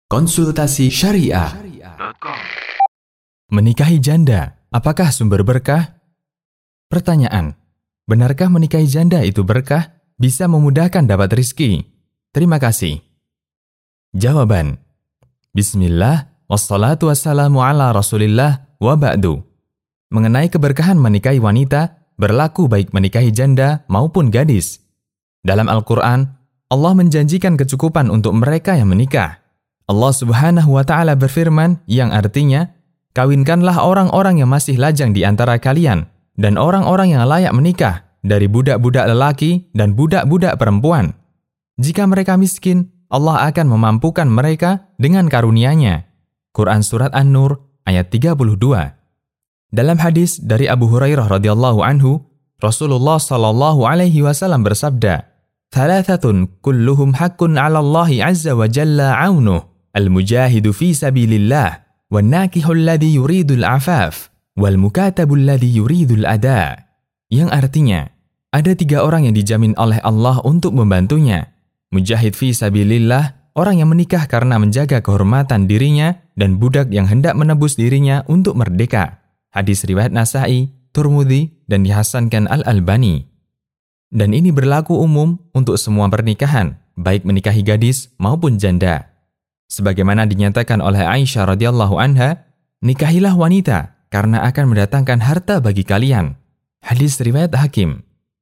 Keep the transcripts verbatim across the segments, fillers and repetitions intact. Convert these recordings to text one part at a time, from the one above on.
Konsultasi Syariah. Menikahi janda, apakah sumber berkah? Pertanyaan, benarkah menikahi janda itu berkah? Bisa memudahkan dapat rizki? Terima kasih. Jawaban, Bismillah, wassalatu wassalamu ala rasulillah, wa ba'du. Mengenai keberkahan menikahi wanita, berlaku baik menikahi janda maupun gadis. Dalam Al-Quran, Allah menjanjikan kecukupan untuk mereka yang menikah. Allah Subhanahu wa Ta'ala berfirman yang artinya, kawinkanlah orang-orang yang masih lajang di antara kalian dan orang-orang yang layak menikah dari budak-budak lelaki dan budak-budak perempuan. Jika mereka miskin, Allah akan memampukan mereka dengan karunia-Nya. Quran Surat An-Nur ayat tiga puluh dua. Dalam hadis dari Abu Hurairah radhiyallahu anhu, Rasulullah sallallahu alaihi wasallam bersabda, "Thalathatun kulluhum haqqun 'ala Allahi 'azza wa jalla 'aunuh, al-mujahidu fi sabilillah, wan-nakihu alladhi yuridul 'afaf, wal-mukatabu alladhi yuridul ada." Yang artinya, ada tiga orang yang dijamin oleh Allah untuk membantunya. Mujahid fi sabilillah, orang yang menikah karena menjaga kehormatan dirinya, dan budak yang hendak menebus dirinya untuk merdeka. Hadis riwayat Nasa'i, Tirmidzi, dan dihasankan Al-Albani. Dan ini berlaku umum untuk semua pernikahan, baik menikahi gadis maupun janda. Sebagaimana dinyatakan oleh Aisyah radhiyallahu anha, nikahilah wanita karena akan mendatangkan harta bagi kalian. Hadis riwayat Hakim.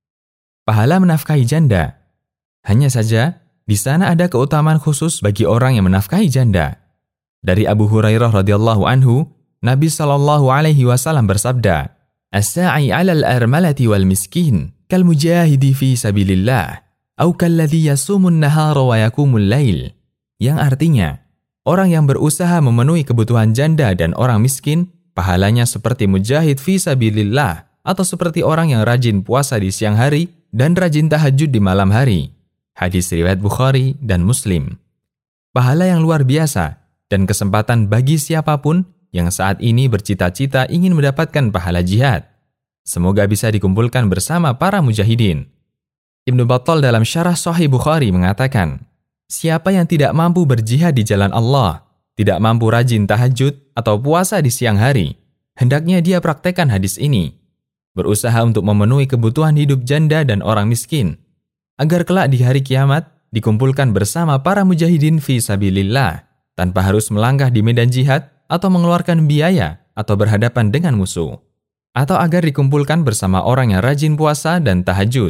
Pahala menafkahi janda. Hanya saja, di sana ada keutamaan khusus bagi orang yang menafkahi janda. Dari Abu Hurairah radhiyallahu anhu, Nabi sallallahu alaihi wasallam bersabda, "As-sa'i 'alal armalati wal miskin kal mujahidi fi sabilillah, au kalladhi yasumun nahara wa yakumul lail." Yang artinya, orang yang berusaha memenuhi kebutuhan janda dan orang miskin, pahalanya seperti mujahid fi sabilillah, atau seperti orang yang rajin puasa di siang hari dan rajin tahajud di malam hari. Hadis riwayat Bukhari dan Muslim. Pahala yang luar biasa dan kesempatan bagi siapapun yang saat ini bercita-cita ingin mendapatkan pahala jihad. Semoga bisa dikumpulkan bersama para mujahidin. Ibnu Battal dalam Syarah Sahih Bukhari mengatakan, siapa yang tidak mampu berjihad di jalan Allah, tidak mampu rajin tahajud atau puasa di siang hari, hendaknya dia praktekkan hadis ini. Berusaha untuk memenuhi kebutuhan hidup janda dan orang miskin, agar kelak di hari kiamat dikumpulkan bersama para mujahidin fi sabilillah, tanpa harus melangkah di medan jihad atau mengeluarkan biaya atau berhadapan dengan musuh. Atau agar dikumpulkan bersama orang yang rajin puasa dan tahajud.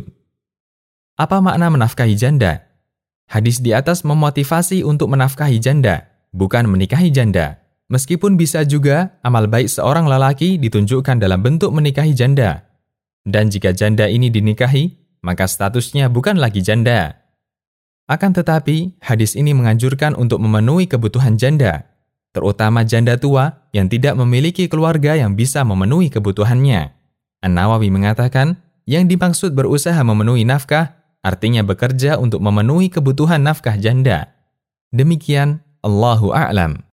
Apa makna menafkahi janda? Hadis di atas memotivasi untuk menafkahi janda, bukan menikahi janda. Meskipun bisa juga amal baik seorang lelaki ditunjukkan dalam bentuk menikahi janda. Dan jika janda ini dinikahi, maka statusnya bukan lagi janda. Akan tetapi, hadis ini menganjurkan untuk memenuhi kebutuhan janda, terutama janda tua yang tidak memiliki keluarga yang bisa memenuhi kebutuhannya. An-Nawawi mengatakan, yang dimaksud berusaha memenuhi nafkah, artinya bekerja untuk memenuhi kebutuhan nafkah janda. Demikian, Allahu a'lam.